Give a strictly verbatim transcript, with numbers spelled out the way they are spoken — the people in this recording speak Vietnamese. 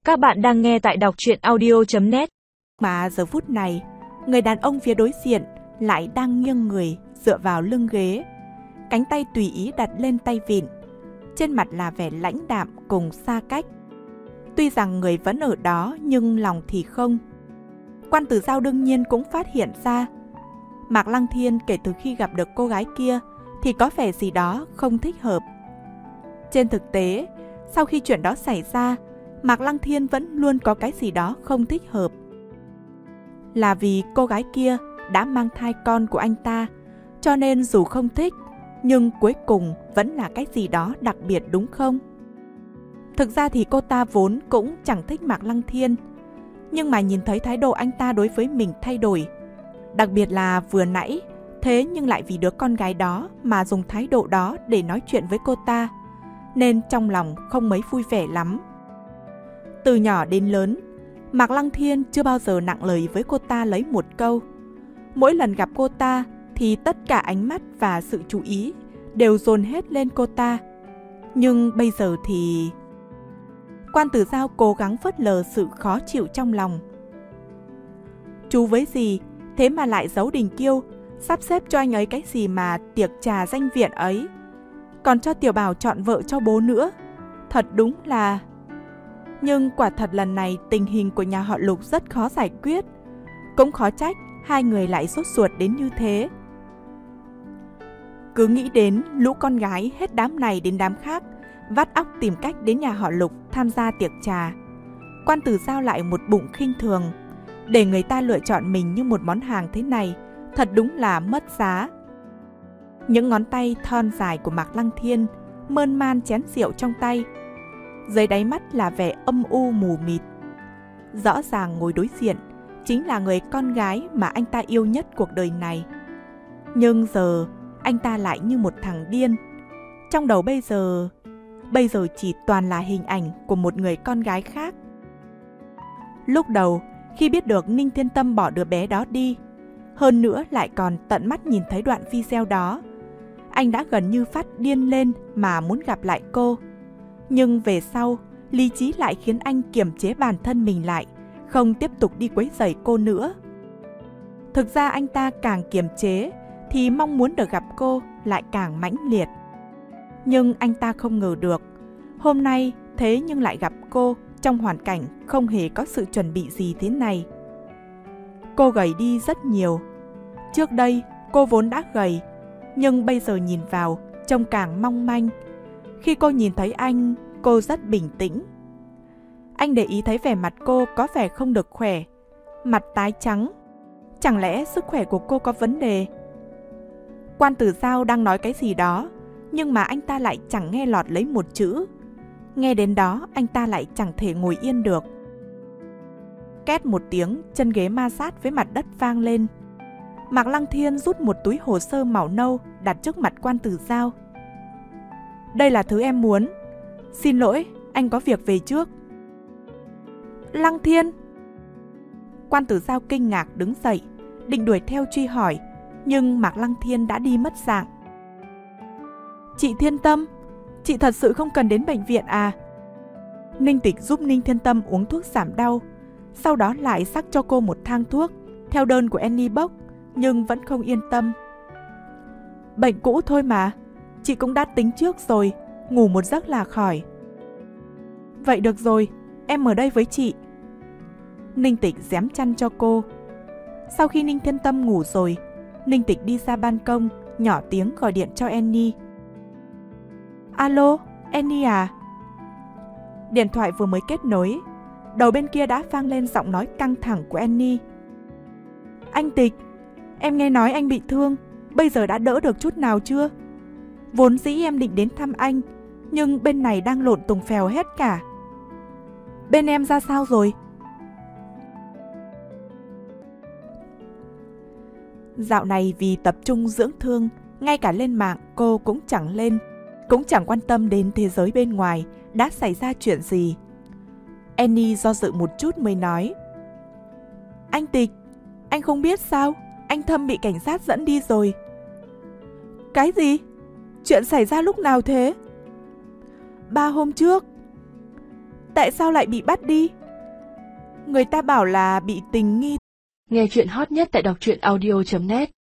Các bạn đang nghe tại đọc truyện audio chấm net. Mà giờ phút này, người đàn ông phía đối diện lại đang nghiêng người dựa vào lưng ghế, cánh tay tùy ý đặt lên tay vịn, trên mặt là vẻ lãnh đạm cùng xa cách. Tuy rằng người vẫn ở đó nhưng lòng thì không. Quan Tử Dao đương nhiên cũng phát hiện ra, Mạc Lăng Thiên kể từ khi gặp được cô gái kia thì có vẻ gì đó không thích hợp. Trên thực tế, sau khi chuyện đó xảy ra, Mạc Lăng Thiên vẫn luôn có cái gì đó không thích hợp. Là vì cô gái kia đã mang thai con của anh ta, cho nên dù không thích, nhưng cuối cùng vẫn là cái gì đó đặc biệt, đúng không? Thực ra thì cô ta vốn cũng chẳng thích Mạc Lăng Thiên, nhưng mà nhìn thấy thái độ anh ta đối với mình thay đổi, đặc biệt là vừa nãy, thế nhưng lại vì đứa con gái đó mà dùng thái độ đó để nói chuyện với cô ta, nên trong lòng không mấy vui vẻ lắm. Từ nhỏ đến lớn, Mạc Lăng Thiên chưa bao giờ nặng lời với cô ta lấy một câu. Mỗi lần gặp cô ta thì tất cả ánh mắt và sự chú ý đều dồn hết lên cô ta. Nhưng bây giờ thì... Quan Tử Dao cố gắng phớt lờ sự khó chịu trong lòng. Chú với gì, thế mà lại giấu Đình Kiêu, sắp xếp cho anh ấy cái gì mà tiệc trà danh viện ấy, còn cho Tiểu Bảo chọn vợ cho bố nữa. Thật đúng là... Nhưng quả thật lần này tình hình của nhà họ Lục rất khó giải quyết. Cũng khó trách hai người lại sốt ruột đến như thế. Cứ nghĩ đến lũ con gái hết đám này đến đám khác vắt óc tìm cách đến nhà họ Lục tham gia tiệc trà, Quan Tử Dao lại một bụng khinh thường. Để người ta lựa chọn mình như một món hàng thế này, thật đúng là mất giá. Những ngón tay thon dài của Mạc Lăng Thiên mơn man chén rượu trong tay, dưới đáy mắt là vẻ âm u mù mịt. Rõ ràng ngồi đối diện chính là người con gái mà anh ta yêu nhất cuộc đời này. Nhưng giờ anh ta lại như một thằng điên. Trong đầu bây giờ, bây giờ chỉ toàn là hình ảnh của một người con gái khác. Lúc đầu, khi biết được Ninh Thiên Tâm bỏ đứa bé đó đi, hơn nữa lại còn tận mắt nhìn thấy đoạn video đó, anh đã gần như phát điên lên mà muốn gặp lại cô. Nhưng về sau, lý trí lại khiến anh kiềm chế bản thân mình lại, không tiếp tục đi quấy rầy cô nữa. Thực ra anh ta càng kiềm chế thì mong muốn được gặp cô lại càng mãnh liệt. Nhưng anh ta không ngờ được, hôm nay thế nhưng lại gặp cô trong hoàn cảnh không hề có sự chuẩn bị gì thế này. Cô gầy đi rất nhiều. Trước đây cô vốn đã gầy, nhưng bây giờ nhìn vào trông càng mong manh. Khi cô nhìn thấy anh, cô rất bình tĩnh. Anh để ý thấy vẻ mặt cô có vẻ không được khỏe, mặt tái trắng. Chẳng lẽ sức khỏe của cô có vấn đề? Quan Tử Dao đang nói cái gì đó, nhưng mà anh ta lại chẳng nghe lọt lấy một chữ. Nghe đến đó, anh ta lại chẳng thể ngồi yên được. Két một tiếng, chân ghế ma sát với mặt đất vang lên. Mạc Lăng Thiên rút một túi hồ sơ màu nâu đặt trước mặt Quan Tử Dao. Đây là thứ em muốn. Xin lỗi, anh có việc về trước. Lăng Thiên! Quan Tử Dao kinh ngạc đứng dậy, định đuổi theo truy hỏi, nhưng Mạc Lăng Thiên đã đi mất dạng. Chị Thiên Tâm, chị thật sự không cần đến bệnh viện à? Ninh Tịch giúp Ninh Thiên Tâm uống thuốc giảm đau, sau đó lại sắc cho cô một thang thuốc theo đơn của Annie Box, nhưng vẫn không yên tâm. Bệnh cũ thôi mà, chị cũng đã tính trước rồi, ngủ một giấc là khỏi. Vậy được rồi, em ở đây với chị. Ninh Tịch dém chăn cho cô. Sau khi Ninh Thiên Tâm ngủ rồi, Ninh Tịch đi ra ban công, nhỏ tiếng gọi điện cho Annie. Alo, Annie à? Điện thoại vừa mới kết nối, đầu bên kia đã vang lên giọng nói căng thẳng của Annie. Anh Tịch, em nghe nói anh bị thương, bây giờ đã đỡ được chút nào chưa? Vốn dĩ em định đến thăm anh, nhưng bên này đang lộn tùng phèo hết cả. Bên em ra sao rồi? Dạo này vì tập trung dưỡng thương, ngay cả lên mạng cô cũng chẳng lên, cũng chẳng quan tâm đến thế giới bên ngoài đã xảy ra chuyện gì. Annie do dự một chút mới nói. Anh Tịch, anh không biết sao, anh Thâm bị cảnh sát dẫn đi rồi. Cái gì? Chuyện xảy ra lúc nào thế? Ba hôm trước. Tại sao lại bị bắt đi? Người ta bảo là bị tình nghi. Nghe chuyện hot nhất tại đọc truyện audio chấm net.